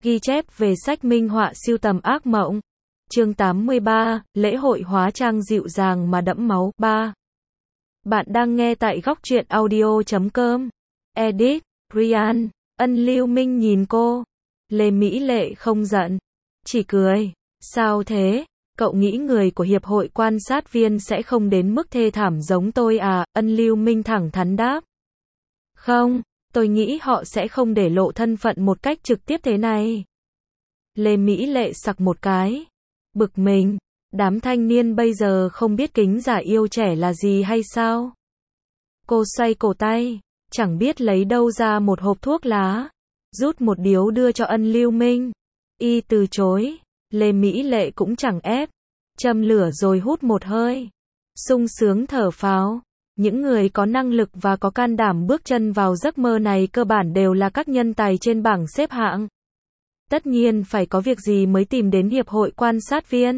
Ghi chép về sách minh họa sưu tầm ác mộng. Chương 83, lễ hội hóa trang dịu dàng mà đẫm máu. 3. Bạn đang nghe tại góc truyện audio.com. Edit, Ryan. Ân Lưu Minh nhìn cô. Lê Mỹ Lệ không giận, chỉ cười. Sao thế? Cậu nghĩ người của Hiệp hội quan sát viên sẽ không đến mức thê thảm giống tôi à? Ân Lưu Minh thẳng thắn đáp. Không, tôi nghĩ họ sẽ không để lộ thân phận một cách trực tiếp thế này. Lê Mỹ Lệ sặc một cái. Bực mình, đám thanh niên bây giờ không biết kính già yêu trẻ là gì hay sao? Cô xoay cổ tay, chẳng biết lấy đâu ra một hộp thuốc lá, rút một điếu đưa cho Ân Lưu Minh. Y từ chối, Lê Mỹ Lệ cũng chẳng ép, châm lửa rồi hút một hơi, sung sướng thở phào. Những người có năng lực và có can đảm bước chân vào giấc mơ này cơ bản đều là các nhân tài trên bảng xếp hạng. Tất nhiên phải có việc gì mới tìm đến Hiệp hội quan sát viên.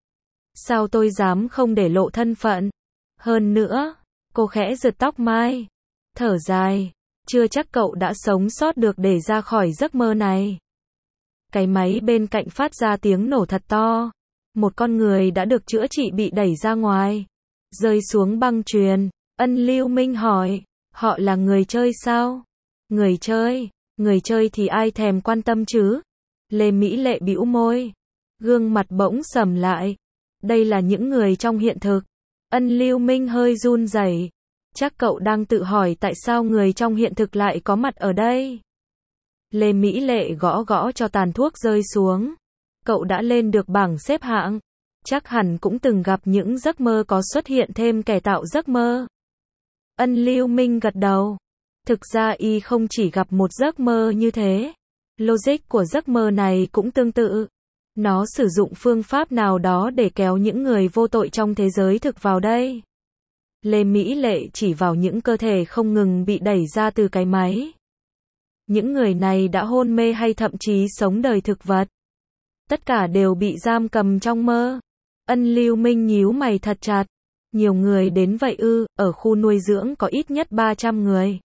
Sao tôi dám không để lộ thân phận? Hơn nữa, cô khẽ giật tóc mai, thở dài, chưa chắc cậu đã sống sót được để ra khỏi giấc mơ này. Cái máy bên cạnh phát ra tiếng nổ thật to. Một con người đã được chữa trị bị đẩy ra ngoài, rơi xuống băng chuyền. Ân Lưu Minh hỏi, họ là người chơi sao? Người chơi thì ai thèm quan tâm chứ? Lê Mỹ Lệ bĩu môi, gương mặt bỗng sầm lại. Đây là những người trong hiện thực. Ân Lưu Minh hơi run rẩy. Chắc cậu đang tự hỏi tại sao người trong hiện thực lại có mặt ở đây. Lê Mỹ Lệ gõ gõ cho tàn thuốc rơi xuống. Cậu đã lên được bảng xếp hạng, chắc hẳn cũng từng gặp những giấc mơ có xuất hiện thêm kẻ tạo giấc mơ. Ân Lưu Minh gật đầu. Thực ra y không chỉ gặp một giấc mơ như thế. Logic của giấc mơ này cũng tương tự. Nó sử dụng phương pháp nào đó để kéo những người vô tội trong thế giới thực vào đây. Lê Mỹ Lệ chỉ vào những cơ thể không ngừng bị đẩy ra từ cái máy. Những người này đã hôn mê hay thậm chí sống đời thực vật. Tất cả đều bị giam cầm trong mơ. Ân Lưu Minh nhíu mày thật chặt. Nhiều người đến vậy ư? Ở khu nuôi dưỡng có ít nhất 300 người.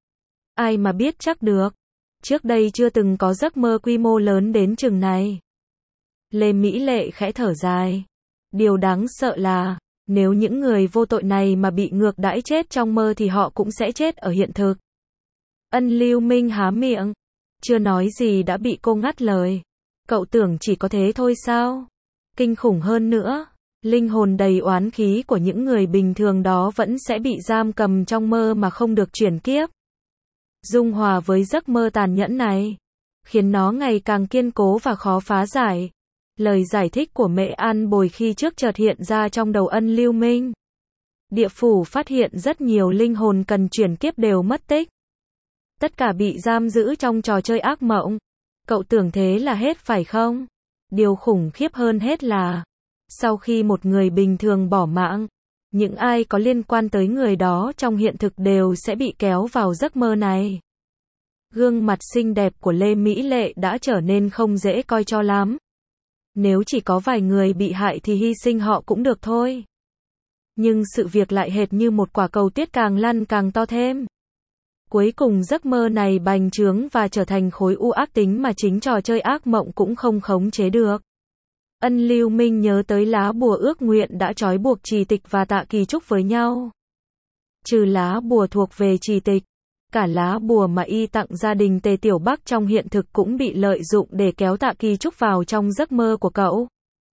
Ai mà biết chắc được. Trước đây chưa từng có giấc mơ quy mô lớn đến chừng này. Lê Mỹ Lệ khẽ thở dài. Điều đáng sợ là, nếu những người vô tội này mà bị ngược đãi chết trong mơ thì họ cũng sẽ chết ở hiện thực. Ân Lưu Minh há miệng, chưa nói gì đã bị cô ngắt lời. Cậu tưởng chỉ có thế thôi sao? Kinh khủng hơn nữa, linh hồn đầy oán khí của những người bình thường đó vẫn sẽ bị giam cầm trong mơ mà không được chuyển kiếp. Dung hòa với giấc mơ tàn nhẫn này, khiến nó ngày càng kiên cố và khó phá giải. Lời giải thích của Mễ An Bồi khi trước chợt hiện ra trong đầu Ân Lưu Minh. Địa phủ phát hiện rất nhiều linh hồn cần chuyển kiếp đều mất tích. Tất cả bị giam giữ trong trò chơi ác mộng. Cậu tưởng thế là hết phải không? Điều khủng khiếp hơn hết là, sau khi một người bình thường bỏ mạng, những ai có liên quan tới người đó trong hiện thực đều sẽ bị kéo vào giấc mơ này. Gương mặt xinh đẹp của Lê Mỹ Lệ đã trở nên không dễ coi cho lắm. Nếu chỉ có vài người bị hại thì hy sinh họ cũng được thôi. Nhưng sự việc lại hệt như một quả cầu tuyết càng lăn càng to thêm. Cuối cùng giấc mơ này bành trướng và trở thành khối u ác tính mà chính trò chơi ác mộng cũng không khống chế được. Ân Lưu Minh nhớ tới lá bùa ước nguyện đã trói buộc Trì Tịch và Tạ Kỳ Trúc với nhau. Trừ lá bùa thuộc về Trì Tịch, cả lá bùa mà y tặng gia đình Tề Tiểu Bắc trong hiện thực cũng bị lợi dụng để kéo Tạ Kỳ Trúc vào trong giấc mơ của cậu.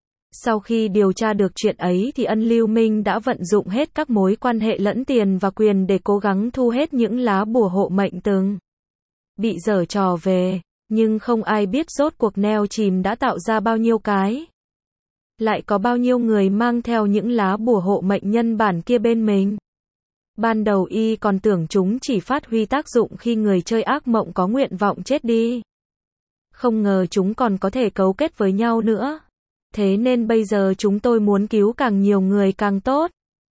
Sau khi điều tra được chuyện ấy thì Ân Lưu Minh đã vận dụng hết các mối quan hệ lẫn tiền và quyền để cố gắng thu hết những lá bùa hộ mệnh từng bị giở trò về, nhưng không ai biết rốt cuộc neo chìm đã tạo ra bao nhiêu cái. Lại có bao nhiêu người mang theo những lá bùa hộ mệnh nhân bản kia bên mình. Ban đầu y còn tưởng chúng chỉ phát huy tác dụng khi người chơi ác mộng có nguyện vọng chết đi. Không ngờ chúng còn có thể cấu kết với nhau nữa. Thế nên bây giờ chúng tôi muốn cứu càng nhiều người càng tốt.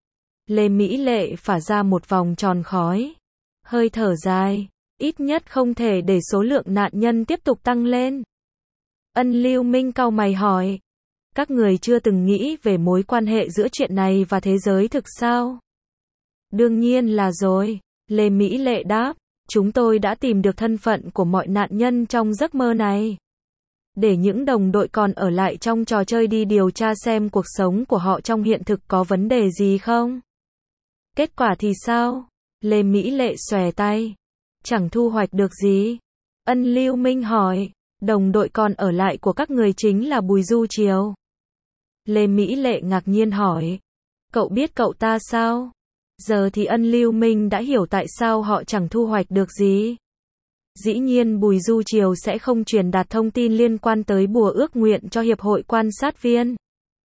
Lê Mỹ Lệ phả ra một vòng tròn khói. Hơi thở dài. Ít nhất không thể để số lượng nạn nhân tiếp tục tăng lên. Ân Lưu Minh cau mày hỏi. Các người chưa từng nghĩ về mối quan hệ giữa chuyện này và thế giới thực sao? Đương nhiên là rồi. Lê Mỹ Lệ đáp. Chúng tôi đã tìm được thân phận của mọi nạn nhân trong giấc mơ này. để những đồng đội còn ở lại trong trò chơi đi điều tra xem cuộc sống của họ trong hiện thực có vấn đề gì không. Kết quả thì sao? Lê Mỹ Lệ xòe tay. Chẳng thu hoạch được gì. Ân Lưu Minh hỏi. Đồng đội còn ở lại của các người chính là Bùi Du Triều. Lê Mỹ Lệ ngạc nhiên hỏi. Cậu biết cậu ta sao? Giờ thì Ân Lưu Minh đã hiểu tại sao họ chẳng thu hoạch được gì. Dĩ nhiên Bùi Du Triều sẽ không truyền đạt thông tin liên quan tới bùa ước nguyện cho hiệp hội quan sát viên.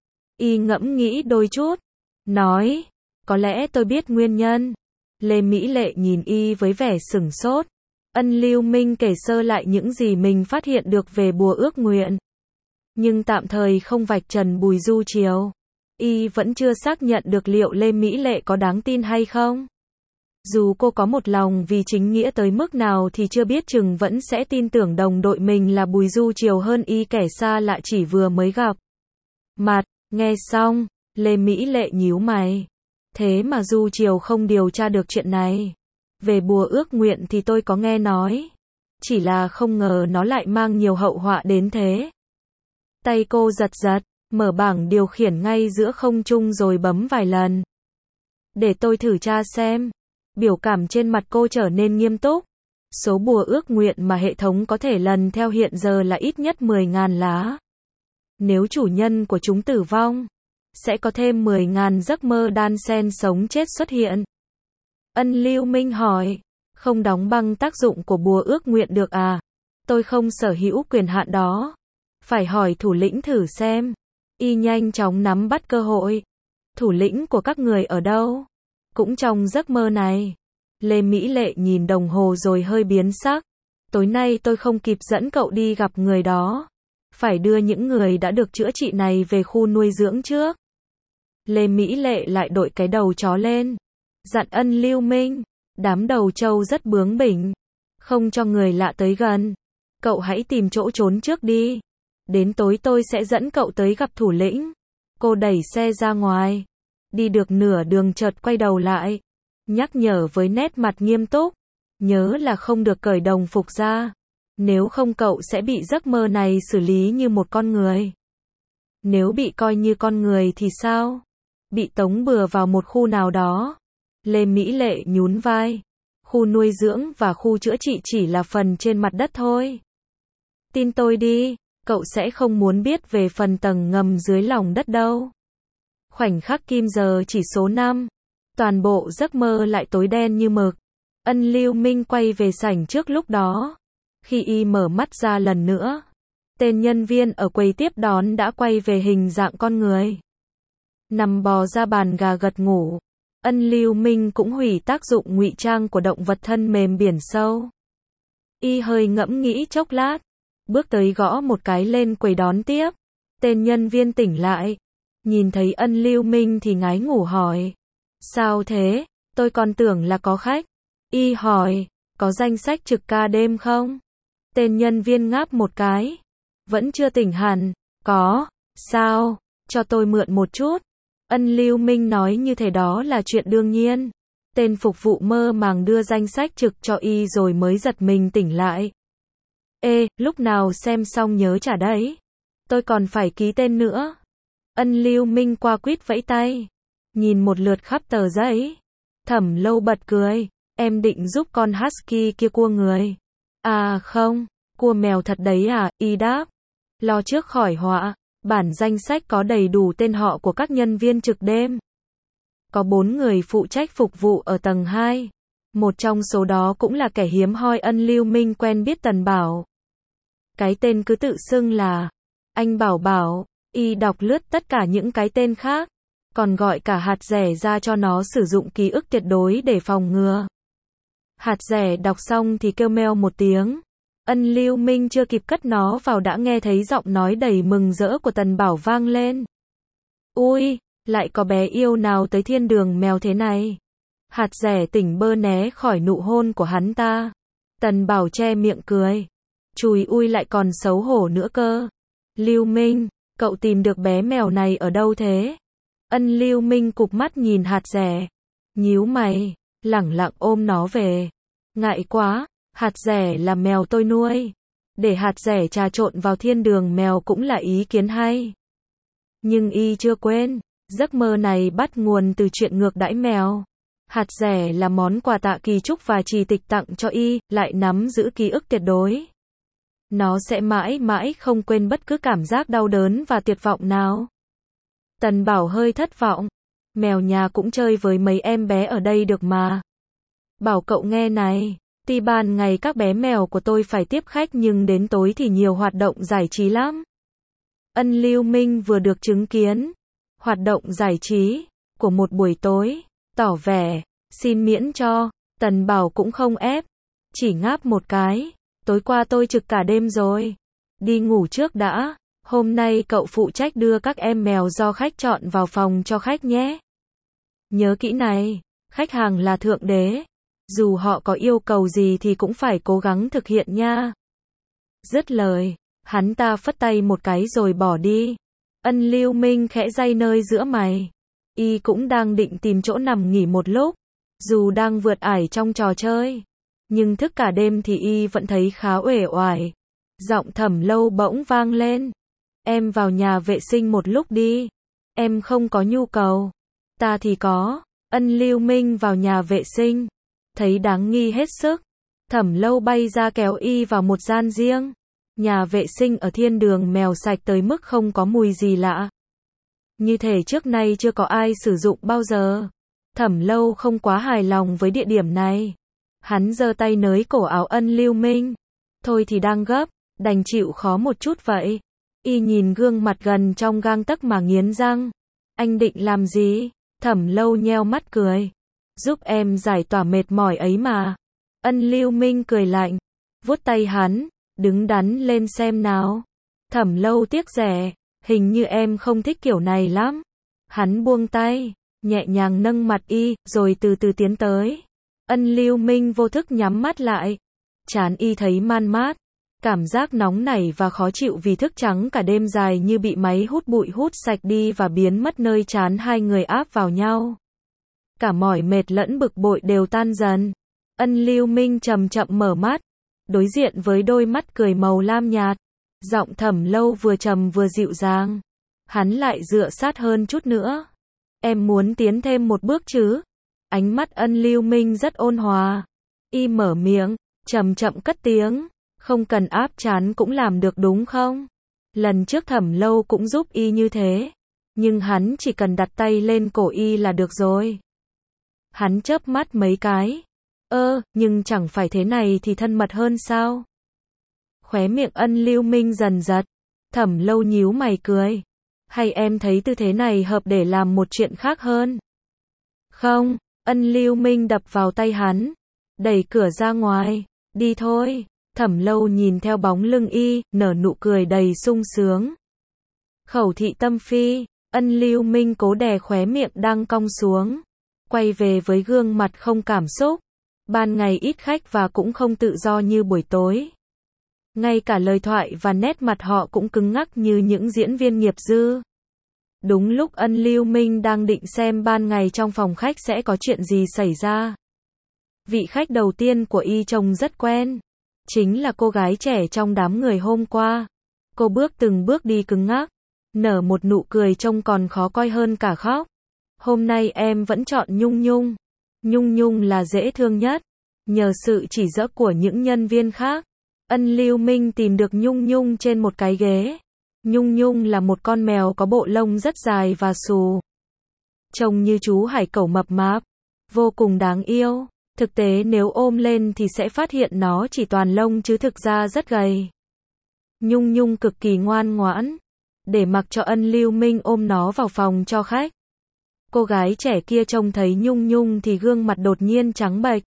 Y ngẫm nghĩ đôi chút. Nói. Có lẽ tôi biết nguyên nhân. Lê Mỹ Lệ nhìn Y với vẻ sửng sốt. Ân Lưu Minh kể sơ lại những gì mình phát hiện được về bùa ước nguyện. Nhưng tạm thời không vạch trần Bùi Du Triều. Y vẫn chưa xác nhận được liệu Lê Mỹ Lệ có đáng tin hay không. Dù cô có một lòng vì chính nghĩa tới mức nào thì chưa biết chừng vẫn sẽ tin tưởng đồng đội mình là Bùi Du Triều hơn Y kẻ xa lạ chỉ vừa mới gặp mặt. Nghe xong, Lê Mỹ Lệ nhíu mày. Thế mà Du Triều không điều tra được chuyện này. Về bùa ước nguyện thì tôi có nghe nói. Chỉ là không ngờ nó lại mang nhiều hậu họa đến thế. Tay cô giật giật, mở bảng điều khiển ngay giữa không trung rồi bấm vài lần. Để tôi thử tra xem. Biểu cảm trên mặt cô trở nên nghiêm túc. Số bùa ước nguyện mà hệ thống có thể lần theo hiện giờ là ít nhất 10.000 lá. Nếu chủ nhân của chúng tử vong, sẽ có thêm 10.000 giấc mơ đan xen sống chết xuất hiện. Ân Lưu Minh hỏi, không đóng băng tác dụng của bùa ước nguyện được à? Tôi không sở hữu quyền hạn đó. Phải hỏi thủ lĩnh thử xem. Y nhanh chóng nắm bắt cơ hội. Thủ lĩnh của các người ở đâu? Cũng trong giấc mơ này. Lê Mỹ Lệ nhìn đồng hồ rồi hơi biến sắc. Tối nay tôi không kịp dẫn cậu đi gặp người đó. Phải đưa những người đã được chữa trị này về khu nuôi dưỡng trước. Lê Mỹ Lệ lại đội cái đầu chó lên. Dặn Ân Lưu Minh. Đám đầu trâu rất bướng bỉnh. Không cho người lạ tới gần. Cậu hãy tìm chỗ trốn trước đi. Đến tối tôi sẽ dẫn cậu tới gặp thủ lĩnh. Cô đẩy xe ra ngoài. Đi được nửa đường chợt quay đầu lại. Nhắc nhở với nét mặt nghiêm túc. Nhớ là không được cởi đồng phục ra. Nếu không cậu sẽ bị giấc mơ này xử lý như một con người. Nếu bị coi như con người thì sao? Bị tống bừa vào một khu nào đó. Lê Mỹ Lệ nhún vai. Khu nuôi dưỡng và khu chữa trị chỉ là phần trên mặt đất thôi. Tin tôi đi, cậu sẽ không muốn biết về phần tầng ngầm dưới lòng đất đâu. Khoảnh khắc kim giờ chỉ số 5. Toàn bộ giấc mơ lại tối đen như mực. Ân Lưu Minh quay về sảnh trước lúc đó. Khi Y mở mắt ra lần nữa, tên nhân viên ở quầy tiếp đón đã quay về hình dạng con người. Nằm bò ra bàn gà gật ngủ. Ân Lưu Minh cũng hủy tác dụng ngụy trang của động vật thân mềm biển sâu. Y hơi ngẫm nghĩ chốc lát, bước tới gõ một cái lên quầy đón tiếp. Tên nhân viên tỉnh lại, nhìn thấy Ân Lưu Minh thì ngái ngủ hỏi. Sao thế? Tôi còn tưởng là có khách. Y hỏi, có danh sách trực ca đêm không? Tên nhân viên ngáp một cái. Vẫn chưa tỉnh hẳn. Có. Sao? Cho tôi mượn một chút. Ân Lưu Minh nói như thế đó là chuyện đương nhiên. Tên phục vụ mơ màng đưa danh sách trực cho Y rồi mới giật mình tỉnh lại. Ê, lúc nào xem xong nhớ trả đấy. Tôi còn phải ký tên nữa. Ân Lưu Minh qua quýt vẫy tay. Nhìn một lượt khắp tờ giấy. Thẩm Lâu bật cười. Em định giúp con husky kia cua người. À không, cua mèo thật đấy à? Y đáp. Lo trước khỏi họa. Bản danh sách có đầy đủ tên họ của các nhân viên trực đêm. Có 4 người phụ trách phục vụ ở tầng 2. Một trong số đó cũng là kẻ hiếm hoi Ân Lưu Minh quen biết Tần Bảo. Cái tên cứ tự xưng là anh Bảo Bảo. Y đọc lướt tất cả những cái tên khác. Còn gọi cả hạt rẻ ra cho nó sử dụng ký ức tuyệt đối để phòng ngừa. Hạt rẻ đọc xong thì kêu meo một tiếng. Ân Lưu Minh chưa kịp cất nó vào đã nghe thấy giọng nói đầy mừng rỡ của Tần Bảo vang lên. Ui, lại có bé yêu nào tới thiên đường mèo thế này. Hạt rẻ tỉnh bơ né khỏi nụ hôn của hắn ta. Tần Bảo che miệng cười. Chùi ui lại còn xấu hổ nữa cơ. Lưu Minh, cậu tìm được bé mèo này ở đâu thế? Ân Lưu Minh cụp mắt nhìn hạt rẻ. Nhíu mày, lẳng lặng ôm nó về. Ngại quá, hạt rẻ là mèo tôi nuôi. Để hạt dẻ trà trộn vào thiên đường mèo cũng là ý kiến hay. Nhưng y chưa quên, giấc mơ này bắt nguồn từ chuyện ngược đãi mèo. Hạt dẻ là món quà Tạ Kỳ Trúc và Trì Tịch tặng cho y, lại nắm giữ ký ức tuyệt đối. Nó sẽ mãi mãi không quên bất cứ cảm giác đau đớn và tuyệt vọng nào. Tần Bảo hơi thất vọng. Mèo nhà cũng chơi với mấy em bé ở đây được mà. Bảo cậu nghe này, tuy ban ngày các bé mèo của tôi phải tiếp khách nhưng đến tối thì nhiều hoạt động giải trí lắm. Ân Lưu Minh vừa được chứng kiến hoạt động giải trí của một buổi tối, tỏ vẻ xin miễn cho. Tần Bảo cũng không ép, chỉ ngáp một cái. Tối qua tôi trực cả đêm rồi. Đi ngủ trước đã. Hôm nay cậu phụ trách đưa các em mèo do khách chọn vào phòng cho khách nhé. Nhớ kỹ này, khách hàng là thượng đế. Dù họ có yêu cầu gì thì cũng phải cố gắng thực hiện nha. Dứt lời, hắn ta phất tay một cái rồi bỏ đi. Ân Lưu Minh khẽ day nơi giữa mày. Y cũng đang định tìm chỗ nằm nghỉ một lúc. Dù đang vượt ải trong trò chơi, nhưng thức cả đêm thì y vẫn thấy khá uể oải. Giọng Thẩm Lâu bỗng vang lên. Em vào nhà vệ sinh một lúc đi. Em không có nhu cầu. Ta thì có. Ân Lưu Minh vào nhà vệ sinh. Thấy đáng nghi hết sức. Thẩm Lâu bay ra kéo y vào một gian riêng. Nhà vệ sinh ở thiên đường mèo sạch tới mức không có mùi gì lạ. Như thể trước nay chưa có ai sử dụng bao giờ. Thẩm Lâu không quá hài lòng với địa điểm này. Hắn giơ tay nới cổ áo Ân Lưu Minh. Thôi thì đang gấp, đành chịu khó một chút vậy. Y nhìn gương mặt gần trong gang tấc mà nghiến răng. Anh định làm gì? Thẩm Lâu nheo mắt cười. Giúp em giải tỏa mệt mỏi ấy mà. Ân Lưu Minh cười lạnh. Vuốt tay hắn. Đứng đắn lên xem nào. Thẩm Lâu tiếc rẻ. Hình như em không thích kiểu này lắm. Hắn buông tay, nhẹ nhàng nâng mặt y, rồi từ từ tiến tới. Ân Lưu Minh vô thức nhắm mắt lại. Trán y thấy man mát. Cảm giác nóng nảy và khó chịu vì thức trắng cả đêm dài như bị máy hút bụi hút sạch đi và biến mất nơi trán hai người áp vào nhau. Cả mỏi mệt lẫn bực bội đều tan dần. Ân Lưu Minh chậm chậm mở mắt. Đối diện với đôi mắt cười màu lam nhạt. Giọng Thẩm Lâu vừa trầm vừa dịu dàng. Hắn lại dựa sát hơn chút nữa. Em muốn tiến thêm một bước chứ? Ánh mắt Ân Lưu Minh rất ôn hòa. Y mở miệng, chậm chậm cất tiếng. Không cần áp trán cũng làm được đúng không? Lần trước Thẩm Lâu cũng giúp y như thế. Nhưng hắn chỉ cần đặt tay lên cổ y là được rồi. Hắn chớp mắt mấy cái. Nhưng chẳng phải thế này thì thân mật hơn sao? Khóe miệng Ân Lưu Minh dần giật. Thẩm Lâu nhíu mày cười. Hay em thấy tư thế này hợp để làm một chuyện khác hơn? Không, Ân Lưu Minh đập vào tay hắn. Đẩy cửa ra ngoài. Đi thôi. Thẩm Lâu nhìn theo bóng lưng y, nở nụ cười đầy sung sướng. Khẩu thị tâm phi. Ân Lưu Minh cố đè khóe miệng đang cong xuống. Quay về với gương mặt không cảm xúc. Ban ngày ít khách và cũng không tự do như buổi tối. Ngay cả lời thoại và nét mặt họ cũng cứng ngắc như những diễn viên nghiệp dư. Đúng lúc Ân Lưu Minh đang định xem ban ngày trong phòng khách sẽ có chuyện gì xảy ra. Vị khách đầu tiên của y trông rất quen. Chính là cô gái trẻ trong đám người hôm qua. Cô bước từng bước đi cứng ngắc. Nở một nụ cười trông còn khó coi hơn cả khóc. Hôm nay em vẫn chọn Nhung Nhung. Nhung Nhung là dễ thương nhất. Nhờ sự chỉ dẫn của những nhân viên khác, Ân Lưu Minh tìm được Nhung Nhung trên một cái ghế. Nhung Nhung là một con mèo có bộ lông rất dài và xù. Trông như chú hải cẩu mập mạp. Vô cùng đáng yêu. Thực tế nếu ôm lên thì sẽ phát hiện nó chỉ toàn lông chứ thực ra rất gầy. Nhung Nhung cực kỳ ngoan ngoãn. Để mặc cho Ân Lưu Minh ôm nó vào phòng cho khách. Cô gái trẻ kia trông thấy Nhung Nhung thì gương mặt đột nhiên trắng bệch.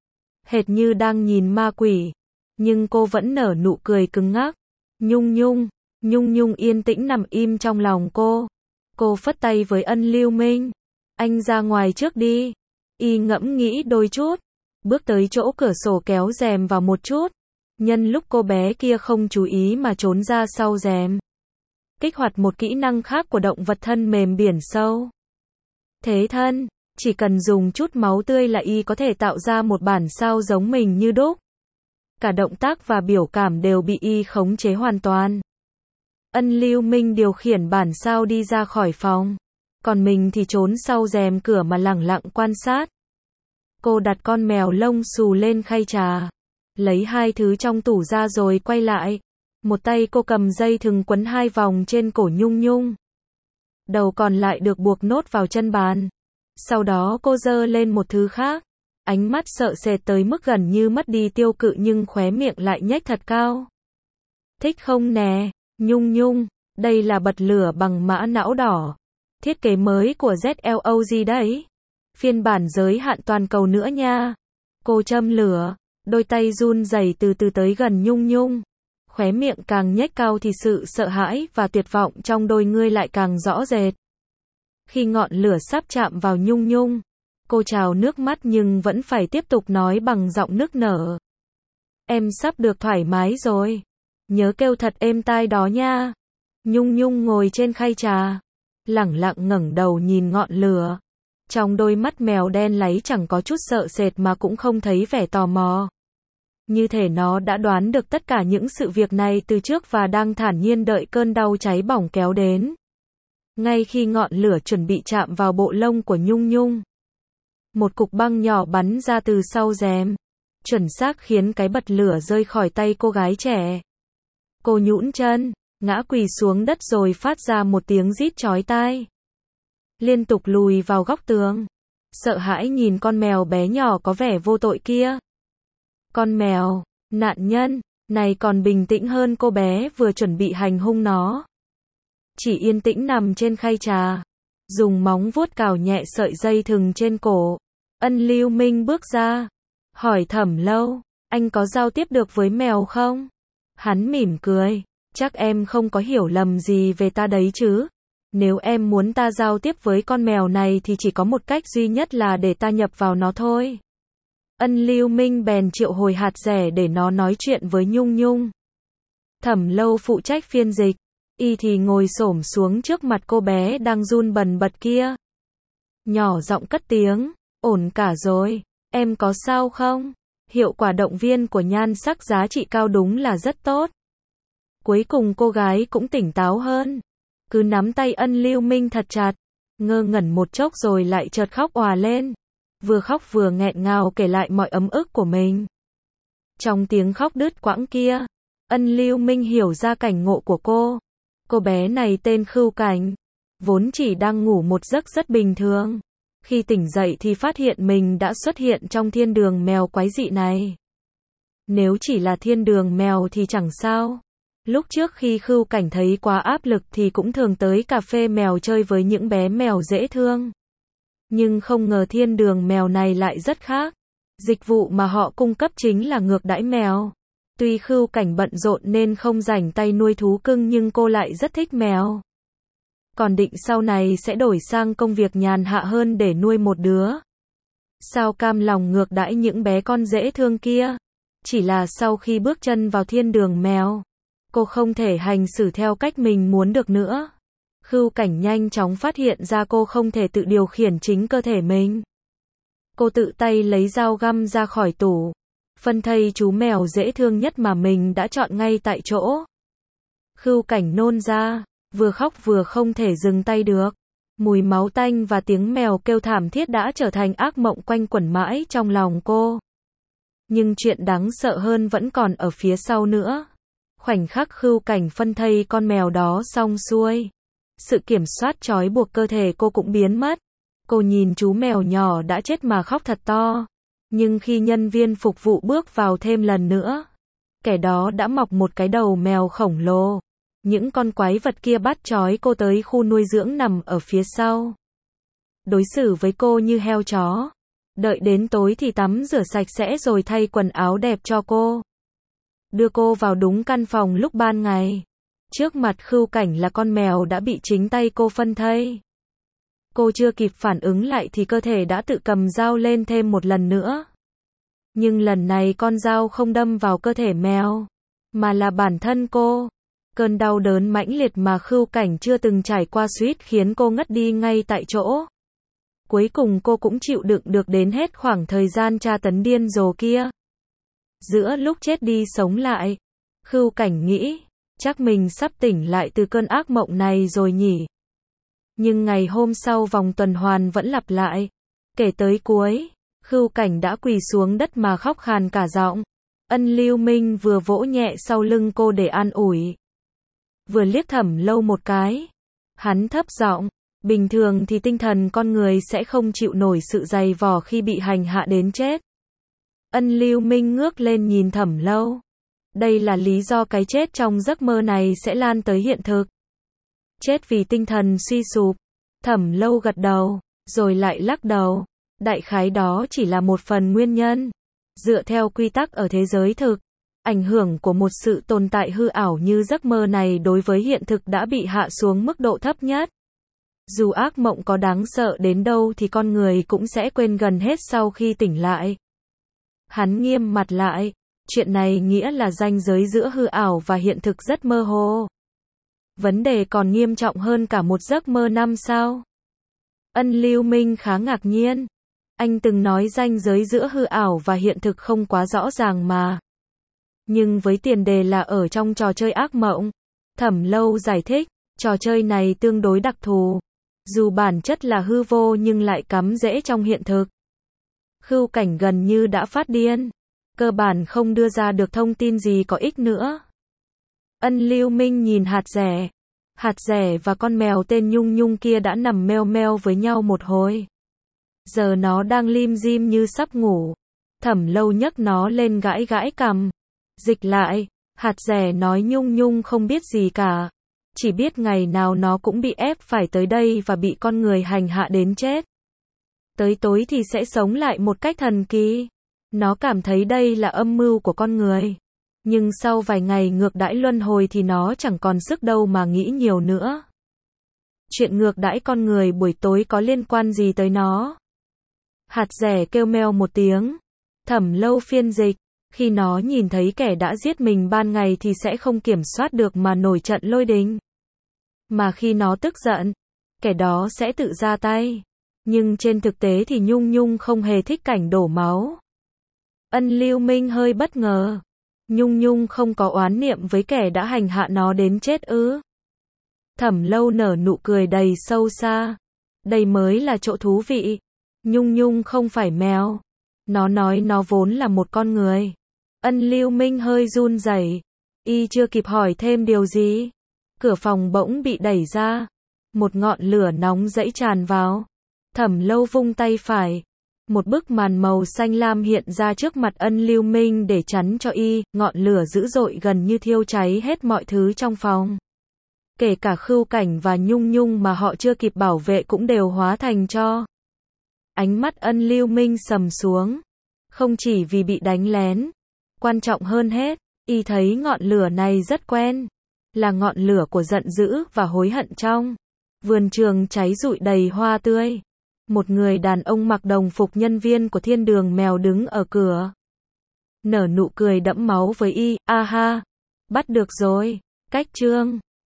Hệt như đang nhìn ma quỷ. Nhưng cô vẫn nở nụ cười cứng ngắc. Nhung Nhung. Nhung Nhung yên tĩnh nằm im trong lòng cô. Cô phất tay với Ân Lưu Minh. Anh ra ngoài trước đi. Y ngẫm nghĩ đôi chút. Bước tới chỗ cửa sổ kéo rèm vào một chút. Nhân lúc cô bé kia không chú ý mà trốn ra sau rèm. Kích hoạt một kỹ năng khác của động vật thân mềm biển sâu. Thế thân. Chỉ cần dùng chút máu tươi là y có thể tạo ra một bản sao giống mình như đúc. Cả động tác và biểu cảm đều bị y khống chế hoàn toàn. Ân Lưu Minh điều khiển bản sao đi ra khỏi phòng. Còn mình thì trốn sau rèm cửa mà lẳng lặng quan sát. Cô đặt con mèo lông xù lên khay trà. Lấy 2 thứ trong tủ ra rồi quay lại. Một tay cô cầm dây thừng quấn 2 vòng trên cổ Nhung Nhung. Đầu còn lại được buộc nốt vào chân bàn. Sau đó cô giơ lên một thứ khác. Ánh mắt sợ sệt tới mức gần như mất đi tiêu cự nhưng khóe miệng lại nhếch thật cao. Thích không nè, Nhung Nhung, đây là bật lửa bằng mã não đỏ. Thiết kế mới của ZLOG đấy. Phiên bản giới hạn toàn cầu nữa nha. Cô châm lửa, đôi tay run rẩy từ từ tới gần Nhung Nhung. Khóe miệng càng nhếch cao thì sự sợ hãi và tuyệt vọng trong đôi ngươi lại càng rõ rệt. Khi ngọn lửa sắp chạm vào Nhung Nhung, cô trào nước mắt nhưng vẫn phải tiếp tục nói bằng giọng nức nở. Em sắp được thoải mái rồi. Nhớ kêu thật êm tai đó nha. Nhung Nhung ngồi trên khay trà, lẳng lặng ngẩng đầu nhìn ngọn lửa. Trong đôi mắt mèo đen láy chẳng có chút sợ sệt mà cũng không thấy vẻ tò mò. Như thể nó đã đoán được tất cả những sự việc này từ trước và đang thản nhiên đợi cơn đau cháy bỏng kéo đến. Ngay khi ngọn lửa chuẩn bị chạm vào bộ lông của Nhung Nhung, một cục băng nhỏ bắn ra từ sau rèm, chuẩn xác khiến cái bật lửa rơi khỏi tay cô gái trẻ. Cô nhũn chân, ngã quỳ xuống đất rồi phát ra một tiếng rít chói tai. Liên tục lùi vào góc tường, sợ hãi nhìn con mèo bé nhỏ có vẻ vô tội kia. Con mèo, nạn nhân, này còn bình tĩnh hơn cô bé vừa chuẩn bị hành hung nó. Chỉ yên tĩnh nằm trên khay trà, dùng móng vuốt cào nhẹ sợi dây thừng trên cổ. Ân Lưu Minh bước ra, hỏi Thẩm Lâu, anh có giao tiếp được với mèo không? Hắn mỉm cười, chắc em không có hiểu lầm gì về ta đấy chứ. Nếu em muốn ta giao tiếp với con mèo này thì chỉ có một cách duy nhất là để ta nhập vào nó thôi. Ân Lưu Minh bèn triệu hồi hạt rẻ để nó nói chuyện với Nhung Nhung. Thẩm Lâu phụ trách phiên dịch, y thì ngồi xổm xuống trước mặt cô bé đang run bần bật kia. Nhỏ giọng cất tiếng, ổn cả rồi, em có sao không? Hiệu quả động viên của nhan sắc giá trị cao đúng là rất tốt. Cuối cùng cô gái cũng tỉnh táo hơn. Cứ nắm tay Ân Lưu Minh thật chặt, ngơ ngẩn một chốc rồi lại chợt khóc òa lên. Vừa khóc vừa nghẹn ngào kể lại mọi ấm ức của mình. Trong tiếng khóc đứt quãng kia, Ân Lưu Minh hiểu ra cảnh ngộ của cô. Cô bé này tên Khưu Cảnh, vốn chỉ đang ngủ một giấc rất bình thường. Khi tỉnh dậy thì phát hiện mình đã xuất hiện trong thiên đường mèo quái dị này. Nếu chỉ là thiên đường mèo thì chẳng sao. Lúc trước khi Khưu Cảnh thấy quá áp lực thì cũng thường tới cà phê mèo chơi với những bé mèo dễ thương. Nhưng không ngờ thiên đường mèo này lại rất khác. Dịch vụ mà họ cung cấp chính là ngược đãi mèo. Tuy Khưu Cảnh bận rộn nên không rảnh tay nuôi thú cưng nhưng cô lại rất thích mèo. Còn định sau này sẽ đổi sang công việc nhàn hạ hơn để nuôi một đứa. Sao cam lòng ngược đãi những bé con dễ thương kia. Chỉ là sau khi bước chân vào thiên đường mèo, cô không thể hành xử theo cách mình muốn được nữa. Khưu Cảnh nhanh chóng phát hiện ra cô không thể tự điều khiển chính cơ thể mình. Cô tự tay lấy dao găm ra khỏi tủ, phân thây chú mèo dễ thương nhất mà mình đã chọn ngay tại chỗ. Khưu Cảnh nôn ra, vừa khóc vừa không thể dừng tay được. Mùi máu tanh và tiếng mèo kêu thảm thiết đã trở thành ác mộng quanh quẩn mãi trong lòng cô. Nhưng chuyện đáng sợ hơn vẫn còn ở phía sau nữa. Khoảnh khắc Khưu Cảnh phân thây con mèo đó xong xuôi, sự kiểm soát trói buộc cơ thể cô cũng biến mất. Cô nhìn chú mèo nhỏ đã chết mà khóc thật to. Nhưng khi nhân viên phục vụ bước vào thêm lần nữa, kẻ đó đã mọc một cái đầu mèo khổng lồ. Những con quái vật kia bắt trói cô tới khu nuôi dưỡng nằm ở phía sau. Đối xử với cô như heo chó. Đợi đến tối thì tắm rửa sạch sẽ rồi thay quần áo đẹp cho cô. Đưa cô vào đúng căn phòng lúc ban ngày. Trước mặt Khưu Cảnh là con mèo đã bị chính tay cô phân thây. Cô chưa kịp phản ứng lại thì cơ thể đã tự cầm dao lên thêm một lần nữa. Nhưng lần này con dao không đâm vào cơ thể mèo, mà là bản thân cô. Cơn đau đớn mãnh liệt mà Khưu Cảnh chưa từng trải qua suýt khiến cô ngất đi ngay tại chỗ. Cuối cùng cô cũng chịu đựng được đến hết khoảng thời gian tra tấn điên rồ kia. giữa lúc chết đi sống lại. Khưu Cảnh nghĩ, chắc mình sắp tỉnh lại từ cơn ác mộng này rồi nhỉ. Nhưng ngày hôm sau vòng tuần hoàn vẫn lặp lại. Kể tới cuối, Khưu Cảnh đã quỳ xuống đất mà khóc khàn cả giọng. Ân Lưu Minh vừa vỗ nhẹ sau lưng cô để an ủi, vừa liếc Thẩm Lâu một cái. Hắn thấp giọng, bình thường thì tinh thần con người sẽ không chịu nổi sự dày vò khi bị hành hạ đến chết. Ân Lưu Minh ngước lên nhìn Thẩm Lâu. Đây là lý do cái chết trong giấc mơ này sẽ lan tới hiện thực. Chết vì tinh thần suy sụp. Thẩm Lâu gật đầu, rồi lại lắc đầu. Đại khái đó chỉ là một phần nguyên nhân. Dựa theo quy tắc ở thế giới thực, ảnh hưởng của một sự tồn tại hư ảo như giấc mơ này đối với hiện thực đã bị hạ xuống mức độ thấp nhất. Dù ác mộng có đáng sợ đến đâu thì con người cũng sẽ quên gần hết sau khi tỉnh lại. Hắn nghiêm mặt lại, chuyện này nghĩa là ranh giới giữa hư ảo và hiện thực rất mơ hồ. Vấn đề còn nghiêm trọng hơn cả một giấc mơ năm sao? Ân Lưu Minh khá ngạc nhiên. Anh từng nói ranh giới giữa hư ảo và hiện thực không quá rõ ràng mà. Nhưng với tiền đề là ở trong trò chơi ác mộng. Thẩm Lâu giải thích, trò chơi này tương đối đặc thù. Dù bản chất là hư vô nhưng lại cắm rễ trong hiện thực. Khưu Cảnh gần như đã phát điên. Cơ bản không đưa ra được thông tin gì có ích nữa. Ân Lưu Minh nhìn hạt rẻ. Hạt rẻ và con mèo tên Nhung Nhung kia đã nằm meo meo với nhau một hồi. Giờ nó đang lim dim như sắp ngủ. Thẩm Lâu nhấc nó lên gãi gãi cằm. Dịch lại, hạt rẻ nói Nhung Nhung không biết gì cả. Chỉ biết ngày nào nó cũng bị ép phải tới đây và bị con người hành hạ đến chết. Tới tối thì sẽ sống lại một cách thần kỳ. Nó cảm thấy đây là âm mưu của con người. Nhưng sau vài ngày ngược đãi luân hồi thì nó chẳng còn sức đâu mà nghĩ nhiều nữa. Chuyện ngược đãi con người buổi tối có liên quan gì tới nó? Hạt rẻ kêu meo một tiếng. Thẩm Lâu phiên dịch. Khi nó nhìn thấy kẻ đã giết mình ban ngày thì sẽ không kiểm soát được mà nổi trận lôi đình. Mà khi nó tức giận, kẻ đó sẽ tự ra tay. Nhưng trên thực tế thì Nhung Nhung không hề thích cảnh đổ máu. Ân Lưu Minh hơi bất ngờ. Nhung Nhung không có oán niệm với kẻ đã hành hạ nó đến chết ư? Thẩm Lâu nở nụ cười đầy sâu xa. Đây mới là chỗ thú vị. Nhung Nhung không phải mèo. Nó nói nó vốn là một con người. Ân Lưu Minh hơi run rẩy. Y chưa kịp hỏi thêm điều gì. Cửa phòng bỗng bị đẩy ra. Một ngọn lửa nóng dẫy tràn vào. Thẩm Lâu vung tay phải. Một bức màn màu xanh lam hiện ra trước mặt Ân Lưu Minh để chắn cho y. Ngọn lửa dữ dội gần như thiêu cháy hết mọi thứ trong phòng. Kể cả Khưu Cảnh và Nhung Nhung mà họ chưa kịp bảo vệ cũng đều hóa thành tro. Ánh mắt Ân Lưu Minh sầm xuống. Không chỉ vì bị đánh lén. Quan trọng hơn hết, y thấy ngọn lửa này rất quen. Là ngọn lửa của giận dữ và hối hận trong vườn trường cháy rụi đầy hoa tươi. Một người đàn ông mặc đồng phục nhân viên của thiên đường mèo đứng ở cửa. Nở nụ cười đẫm máu với y, a ha. Bắt được rồi. Cách chương